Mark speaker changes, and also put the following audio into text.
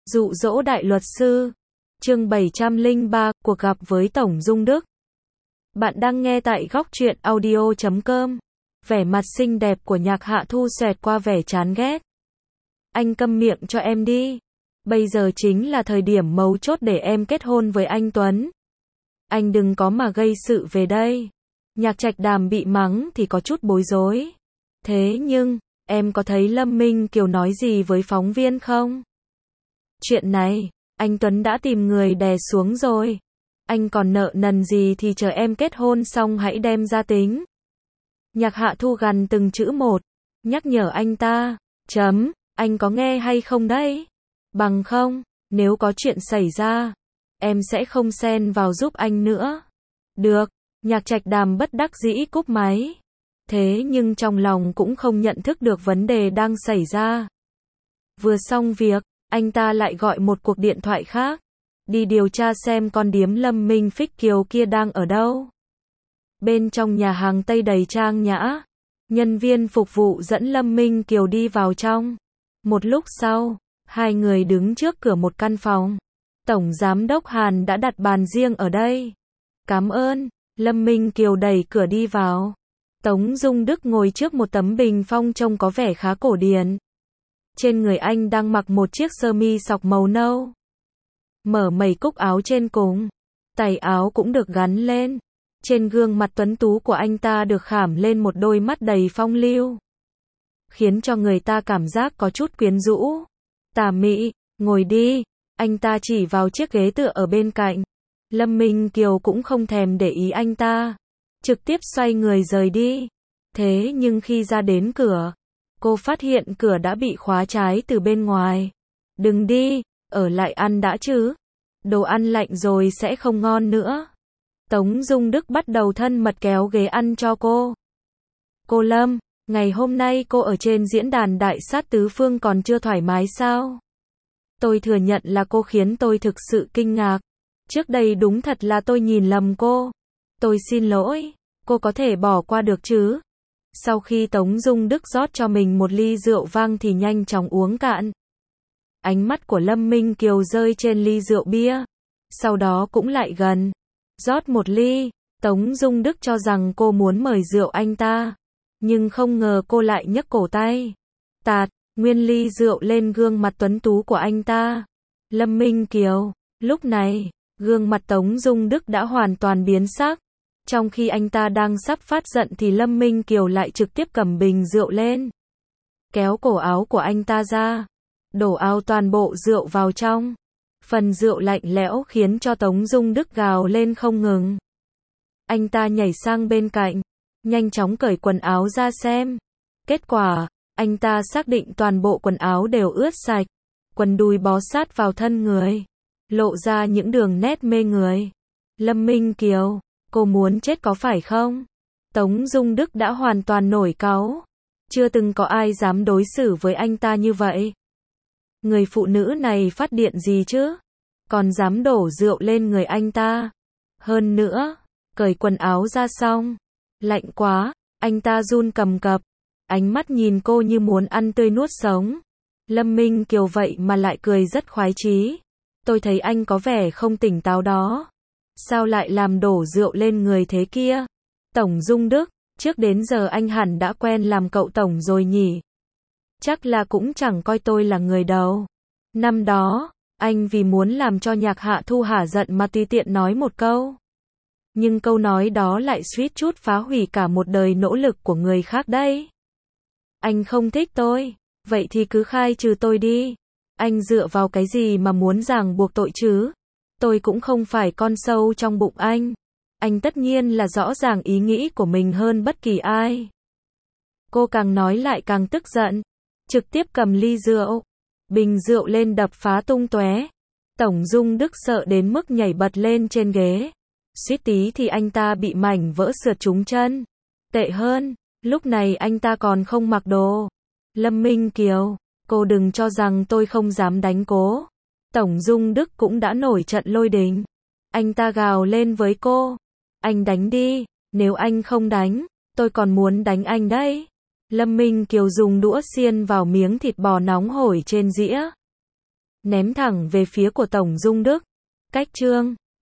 Speaker 1: Dụ dỗ đại luật sư. Chương 703, cuộc gặp với Tổng Dung Đức. Bạn đang nghe tại góc truyện audio.com. Vẻ mặt xinh đẹp của Nhạc Hạ Thu xẹt qua vẻ chán ghét. Anh câm miệng cho em đi. Bây giờ chính là thời điểm mấu chốt để em kết hôn với anh Tuấn. Anh đừng có mà gây sự về đây. Nhạc Trạch Đàm bị mắng thì có chút bối rối. Thế nhưng, em có thấy Lâm Minh Kiều nói gì với phóng viên không? Chuyện này, anh Tuấn đã tìm người đè xuống rồi. Anh còn nợ nần gì thì chờ em kết hôn xong hãy đem ra tính. Nhạc Hạ Thu gằn từng chữ một, nhắc nhở anh ta. Anh có nghe hay không đấy? Bằng không, nếu có chuyện xảy ra, em sẽ không xen vào giúp anh nữa. Được, Nhạc Trạch Đàm bất đắc dĩ cúp máy. Thế nhưng trong lòng cũng không nhận thức được vấn đề đang xảy ra. Vừa xong việc, anh ta lại gọi một cuộc điện thoại khác. Đi điều tra xem con điếm Lâm Minh Phích Kiều kia đang ở đâu. Bên trong nhà hàng Tây đầy trang nhã, nhân viên phục vụ dẫn Lâm Minh Kiều đi vào trong. Một lúc sau, hai người đứng trước cửa một căn phòng. Tổng Giám đốc Hàn đã đặt bàn riêng ở đây. Cảm ơn. Lâm Minh Kiều đẩy cửa đi vào. Tống Dung Đức ngồi trước một tấm bình phong trông có vẻ khá cổ điển. Trên người anh đang mặc một chiếc sơ mi sọc màu nâu. Mở mẩy cúc áo trên cùng. Tay áo cũng được gắn lên. Trên gương mặt tuấn tú của anh ta được khảm lên một đôi mắt đầy phong lưu. Khiến cho người ta cảm giác có chút quyến rũ. Tà mị, ngồi đi. Anh ta chỉ vào chiếc ghế tựa ở bên cạnh. Lâm Minh Kiều cũng không thèm để ý anh ta. Trực tiếp xoay người rời đi. Thế nhưng khi ra đến cửa, cô phát hiện cửa đã bị khóa trái từ bên ngoài. Đừng đi, ở lại ăn đã chứ. Đồ ăn lạnh rồi sẽ không ngon nữa. Tống Dung Đức bắt đầu thân mật kéo ghế ăn cho cô. Cô Lâm, ngày hôm nay cô ở trên diễn đàn Đại Sát Tứ Phương còn chưa thoải mái sao? Tôi thừa nhận là cô khiến tôi thực sự kinh ngạc. Trước đây đúng thật là tôi nhìn lầm cô. Tôi xin lỗi, cô có thể bỏ qua được chứ? Sau khi Tống Dung Đức rót cho mình một ly rượu vang thì nhanh chóng uống cạn. Ánh mắt của Lâm Minh Kiều rơi trên ly rượu bia. Sau đó cũng lại gần. Rót một ly. Tống Dung Đức cho rằng cô muốn mời rượu anh ta. Nhưng không ngờ cô lại nhấc cổ tay. Tạt, nguyên ly rượu lên gương mặt tuấn tú của anh ta. Lâm Minh Kiều. Lúc này, gương mặt Tống Dung Đức đã hoàn toàn biến sắc. Trong khi anh ta đang sắp phát giận thì Lâm Minh Kiều lại trực tiếp cầm bình rượu lên. Kéo cổ áo của anh ta ra. Đổ ào toàn bộ rượu vào trong. Phần rượu lạnh lẽo khiến cho Tống Dung Đức gào lên không ngừng. Anh ta nhảy sang bên cạnh. Nhanh chóng cởi quần áo ra xem. Kết quả, anh ta xác định toàn bộ quần áo đều ướt sạch. Quần đùi bó sát vào thân người. Lộ ra những đường nét mê người. Lâm Minh Kiều, cô muốn chết có phải không? Tống Dung Đức đã hoàn toàn nổi cáu. Chưa từng có ai dám đối xử với anh ta như vậy. Người phụ nữ này phát điện gì chứ? Còn dám đổ rượu lên người anh ta. Hơn nữa, cởi quần áo ra xong. Lạnh quá, anh ta run cầm cập. Ánh mắt nhìn cô như muốn ăn tươi nuốt sống. Lâm Minh Kiều vậy mà lại cười rất khoái chí. Tôi thấy anh có vẻ không tỉnh táo đó. Sao lại làm đổ rượu lên người thế kia? Tổng Dung Đức, trước đến giờ anh hẳn đã quen làm cậu tổng rồi nhỉ? Chắc là cũng chẳng coi tôi là người đâu. Năm đó, anh vì muốn làm cho Nhạc Hạ Thu hả giận mà tùy tiện nói một câu. Nhưng câu nói đó lại suýt chút phá hủy cả một đời nỗ lực của người khác đấy. Anh không thích tôi, vậy thì cứ khai trừ tôi đi. Anh dựa vào cái gì mà muốn ràng buộc tội chứ? Tôi cũng không phải con sâu trong bụng anh. Anh tất nhiên là rõ ràng ý nghĩ của mình hơn bất kỳ ai. Cô càng nói lại càng tức giận. Trực tiếp cầm ly rượu. Bình rượu lên đập phá tung tóe. Tổng Dung Đức sợ đến mức nhảy bật lên trên ghế. Suýt tí thì anh ta bị mảnh vỡ sượt trúng chân. Tệ hơn, lúc này anh ta còn không mặc đồ. Lâm Minh Kiều, cô đừng cho rằng tôi không dám đánh cô. Tổng Dung Đức cũng đã nổi trận lôi đình. Anh ta gào lên với cô. Anh đánh đi, nếu anh không đánh, tôi còn muốn đánh anh đấy. Lâm Minh Kiều dùng đũa xiên vào miếng thịt bò nóng hổi trên dĩa. ném thẳng về phía của Tổng Dung Đức. Cách chương